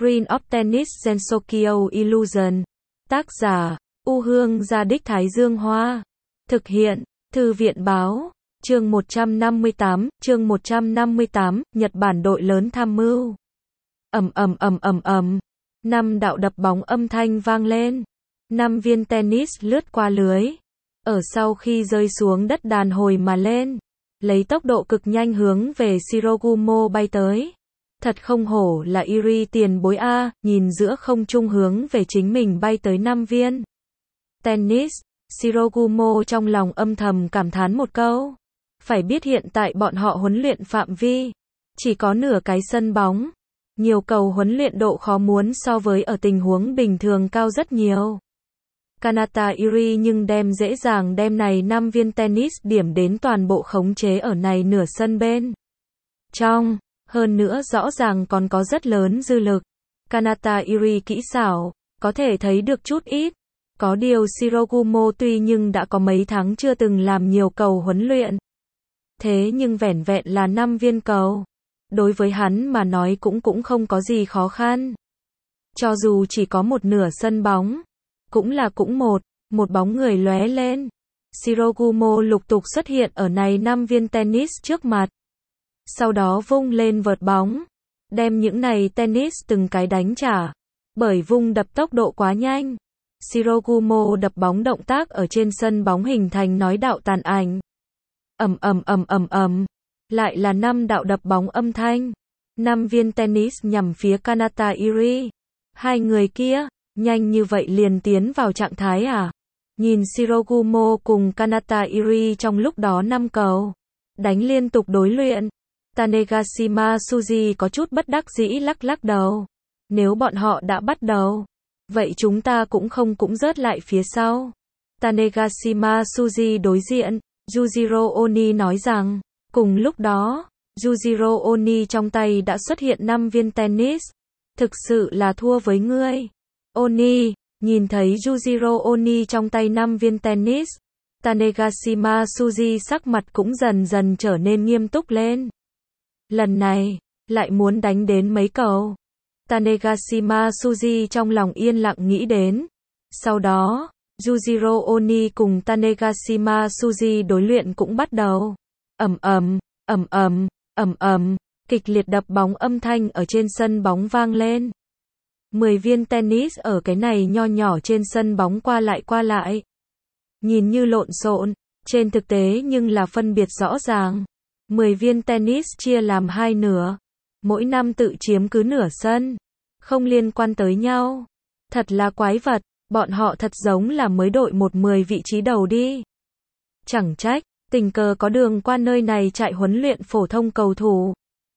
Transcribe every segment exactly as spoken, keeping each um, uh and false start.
Green of Tennis Gensokyo Illusion. Tác giả, U Hương Gia Đích Thái Dương Hoa. Thực hiện, Thư viện Báo. Chương một trăm năm mươi tám, chương một trăm năm mươi tám, Nhật Bản đội lớn tham mưu. Ầm ầm ầm ầm ầm. Năm đạo đập bóng âm thanh vang lên. Năm viên tennis lướt qua lưới. Ở sau khi rơi xuống đất đàn hồi mà lên, lấy tốc độ cực nhanh hướng về Shirogumo bay tới. Thật không hổ là Iri tiền bối a, nhìn giữa không trung hướng về chính mình bay tới năm viên tennis. Shirogumo trong lòng âm thầm cảm thán một câu. Phải biết hiện tại bọn họ huấn luyện phạm vi chỉ có nửa cái sân bóng. Nhiều cầu huấn luyện độ khó muốn so với ở tình huống bình thường cao rất nhiều. Kanata Iri nhưng đem dễ dàng đem này năm viên tennis điểm đến toàn bộ khống chế ở này nửa sân bên trong. Hơn nữa rõ ràng còn có rất lớn dư lực. Kanata Iri kỹ xảo, có thể thấy được chút ít. Có điều Shirogumo tuy nhưng đã có mấy tháng chưa từng làm nhiều cầu huấn luyện. Thế nhưng vẻn vẹn là năm viên cầu. Đối với hắn mà nói cũng cũng không có gì khó khăn. Cho dù chỉ có một nửa sân bóng, cũng là cũng một, một bóng người lóe lên. Shirogumo lục tục xuất hiện ở này năm viên tennis trước mặt. Sau đó vung lên vợt bóng, đem những này tennis từng cái đánh trả. Bởi vung đập tốc độ quá nhanh, Shirogumo đập bóng động tác ở trên sân bóng hình thành nói đạo tàn ảnh. Ầm ầm ầm ầm ầm, lại là năm đạo đập bóng âm thanh. Năm viên tennis nhằm phía Kanata Iri. Hai người kia, nhanh như vậy liền tiến vào trạng thái à? Nhìn Shirogumo cùng Kanata Iri trong lúc đó năm cầu đánh liên tục đối luyện, Tanegashima Tsuji có chút bất đắc dĩ lắc lắc đầu. Nếu bọn họ đã bắt đầu, vậy chúng ta cũng không cũng rớt lại phía sau. Tanegashima Tsuji đối diện, Yujiro Oni nói rằng, cùng lúc đó, Yujiro Oni trong tay đã xuất hiện năm viên tennis. Thực sự là thua với ngươi. Oni, nhìn thấy Yujiro Oni trong tay năm viên tennis, Tanegashima Tsuji sắc mặt cũng dần dần trở nên nghiêm túc lên. Lần này, lại muốn đánh đến mấy cầu. Tanegashima Tsuji trong lòng yên lặng nghĩ đến. Sau đó, Yujiro Oni cùng Tanegashima Tsuji đối luyện cũng bắt đầu. Ầm ầm, ầm ầm, ầm ầm, kịch liệt đập bóng âm thanh ở trên sân bóng vang lên. Mười viên tennis ở cái này nho nhỏ trên sân bóng qua lại qua lại. Nhìn như lộn xộn, trên thực tế nhưng là phân biệt rõ ràng. Mười viên tennis chia làm hai nửa. Mỗi năm tự chiếm cứ nửa sân. Không liên quan tới nhau. Thật là quái vật, bọn họ thật giống là mới đội một mười vị trí đầu đi. Chẳng trách, tình cờ có đường qua nơi này chạy huấn luyện phổ thông cầu thủ.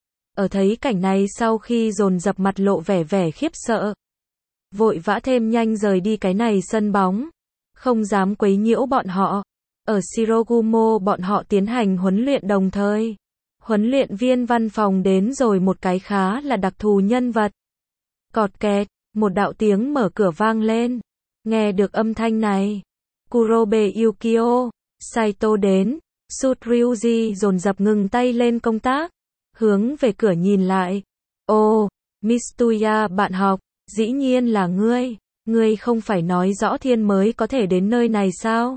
Ở thấy cảnh này sau khi dồn dập mặt lộ vẻ vẻ khiếp sợ. Vội vã thêm nhanh rời đi cái này sân bóng. Không dám quấy nhiễu bọn họ. Ở Shirogumo bọn họ tiến hành huấn luyện đồng thời. Huấn luyện viên văn phòng đến rồi một cái khá là đặc thù nhân vật. Cọt kẹt, một đạo tiếng mở cửa vang lên. Nghe được âm thanh này, Kurobe Yukio, Saito đến. Sut Ryuji dồn dập ngừng tay lên công tác. Hướng về cửa nhìn lại. Ồ, Mitsuya bạn học, dĩ nhiên là ngươi. Ngươi không phải nói rõ thiên mới có thể đến nơi này sao?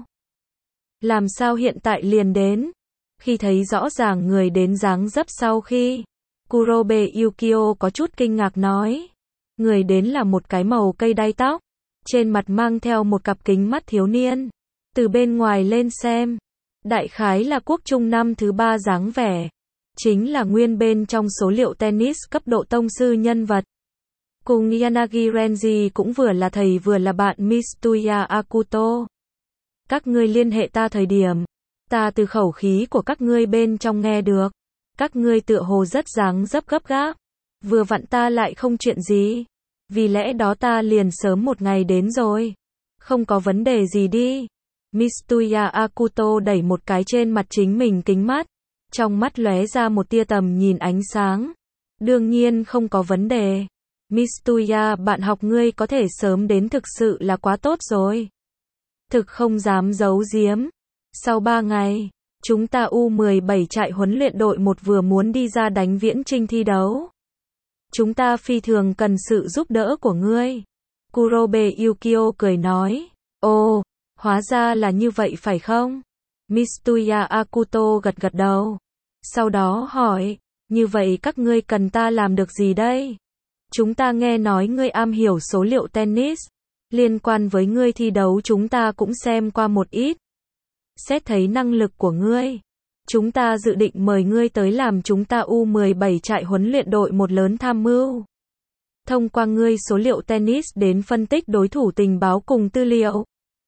Làm sao hiện tại liền đến? Khi thấy rõ ràng người đến dáng dấp sau khi, Kurobe Yukio có chút kinh ngạc nói. Người đến là một cái màu cây đay tóc, trên mặt mang theo một cặp kính mắt thiếu niên. Từ bên ngoài lên xem, đại khái là quốc trung năm thứ ba dáng vẻ. Chính là nguyên bên trong số liệu tennis cấp độ tông sư nhân vật. Cùng Yanagi Renji cũng vừa là thầy vừa là bạn Mitsuya Akuto. Các ngươi liên hệ ta thời điểm, ta từ khẩu khí của các ngươi bên trong nghe được. Các ngươi tựa hồ rất dáng dấp gấp gáp. Vừa vặn ta lại không chuyện gì. Vì lẽ đó ta liền sớm một ngày đến rồi. Không có vấn đề gì đi. Mitsuya Akuto đẩy một cái trên mặt chính mình kính mắt. Trong mắt lóe ra một tia tầm nhìn ánh sáng. Đương nhiên không có vấn đề. Mitsuya bạn học ngươi có thể sớm đến thực sự là quá tốt rồi. Thực không dám giấu giếm. Sau ba ngày, chúng ta U mười bảy trại huấn luyện đội một vừa muốn đi ra đánh viễn chinh thi đấu. Chúng ta phi thường cần sự giúp đỡ của ngươi. Kurobe Yukio cười nói. Ồ, hóa ra là như vậy phải không? Mitsuya Akuto gật gật đầu. Sau đó hỏi, như vậy các ngươi cần ta làm được gì đây? Chúng ta nghe nói ngươi am hiểu số liệu tennis. Liên quan với ngươi thi đấu chúng ta cũng xem qua một ít. Xét thấy năng lực của ngươi, chúng ta dự định mời ngươi tới làm chúng ta U mười bảy trại huấn luyện đội một lớn tham mưu. Thông qua ngươi số liệu tennis đến phân tích đối thủ tình báo cùng tư liệu.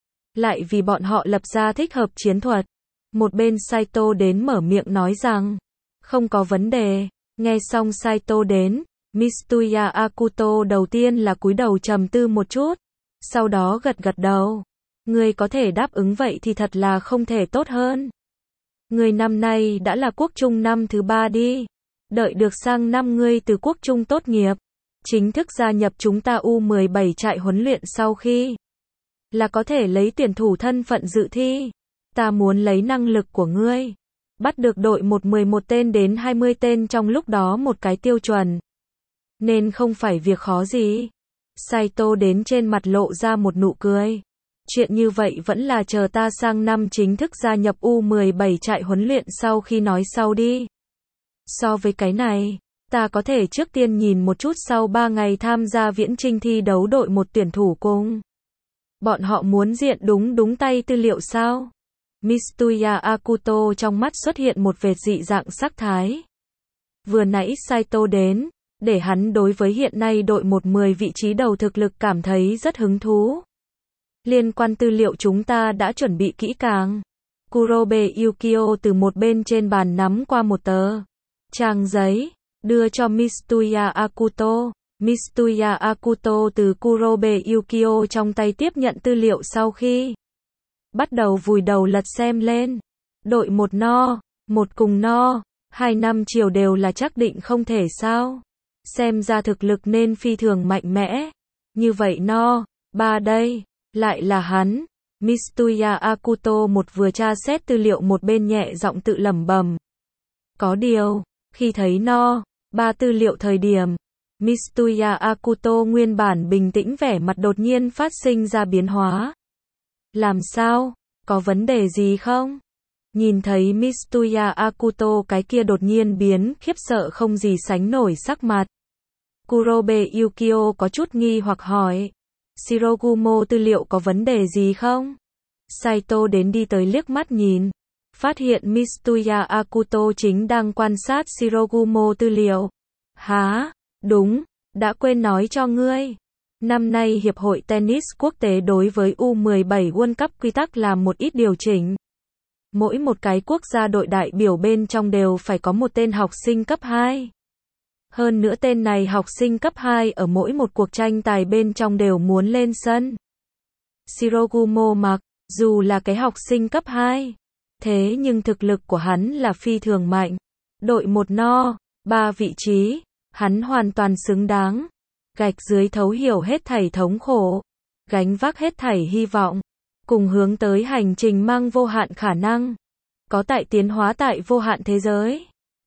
Lại vì bọn họ lập ra thích hợp chiến thuật. Một bên Saito đến mở miệng nói rằng, không có vấn đề. Nghe xong Saito đến, Mitsuya Akuto đầu tiên là cúi đầu trầm tư một chút. Sau đó gật gật đầu. Ngươi có thể đáp ứng vậy thì thật là không thể tốt hơn. Ngươi năm nay đã là quốc trung năm thứ ba đi. Đợi được sang năm ngươi từ quốc trung tốt nghiệp, chính thức gia nhập chúng ta U mười bảy trại huấn luyện sau khi là có thể lấy tuyển thủ thân phận dự thi. Ta muốn lấy năng lực của ngươi, bắt được đội một mười một tên đến hai mươi tên trong lúc đó một cái tiêu chuẩn. Nên không phải việc khó gì. Saito đến trên mặt lộ ra một nụ cười. Chuyện như vậy vẫn là chờ ta sang năm chính thức gia nhập U mười bảy trại huấn luyện sau khi nói sau đi. So với cái này, ta có thể trước tiên nhìn một chút sau ba ngày tham gia viễn chinh thi đấu đội một tuyển thủ cùng. Bọn họ muốn diện đúng đúng tay tư liệu sao? Mitsuya Akuto trong mắt xuất hiện một vệt dị dạng sắc thái. Vừa nãy Saito đến, để hắn đối với hiện nay đội một mười vị trí đầu thực lực cảm thấy rất hứng thú. Liên quan tư liệu chúng ta đã chuẩn bị kỹ càng. Kurobe Yukio từ một bên trên bàn nắm qua một tờ trang giấy, đưa cho Mitsuya Akuto. Mitsuya Akuto từ Kurobe Yukio trong tay tiếp nhận tư liệu sau khi bắt đầu vùi đầu lật xem lên. Đội một no, một cùng no, hai năm chiều đều là chắc định không thể sao. Xem ra thực lực nên phi thường mạnh mẽ. Như vậy no, ba đây, lại là hắn. Mitsuya Akuto một vừa tra xét tư liệu một bên nhẹ giọng tự lẩm bẩm. Có điều, khi thấy no, ba tư liệu thời điểm, Mitsuya Akuto nguyên bản bình tĩnh vẻ mặt đột nhiên phát sinh ra biến hóa. Làm sao? Có vấn đề gì không? Nhìn thấy Mitsuya Akuto cái kia đột nhiên biến, khiếp sợ không gì sánh nổi sắc mặt. Kurobe Yukio có chút nghi hoặc hỏi. Shirogumo tư liệu có vấn đề gì không? Saito đến đi tới liếc mắt nhìn. Phát hiện Mitsuya Akuto chính đang quan sát Shirogumo tư liệu. Hả? Đúng, đã quên nói cho ngươi. Năm nay Hiệp hội Tennis Quốc tế đối với U mười bảy World Cup quy tắc làm một ít điều chỉnh. Mỗi một cái quốc gia đội đại biểu bên trong đều phải có một tên học sinh cấp hai. Hơn nữa tên này học sinh cấp hai ở mỗi một cuộc tranh tài bên trong đều muốn lên sân. Shirogumo mặc dù là cái học sinh cấp hai, thế nhưng thực lực của hắn là phi thường mạnh. Đội một no, ba vị trí, hắn hoàn toàn xứng đáng. Gạch dưới thấu hiểu hết thảy thống khổ, gánh vác hết thảy hy vọng, cùng hướng tới hành trình mang vô hạn khả năng, có tại tiến hóa tại vô hạn thế giới.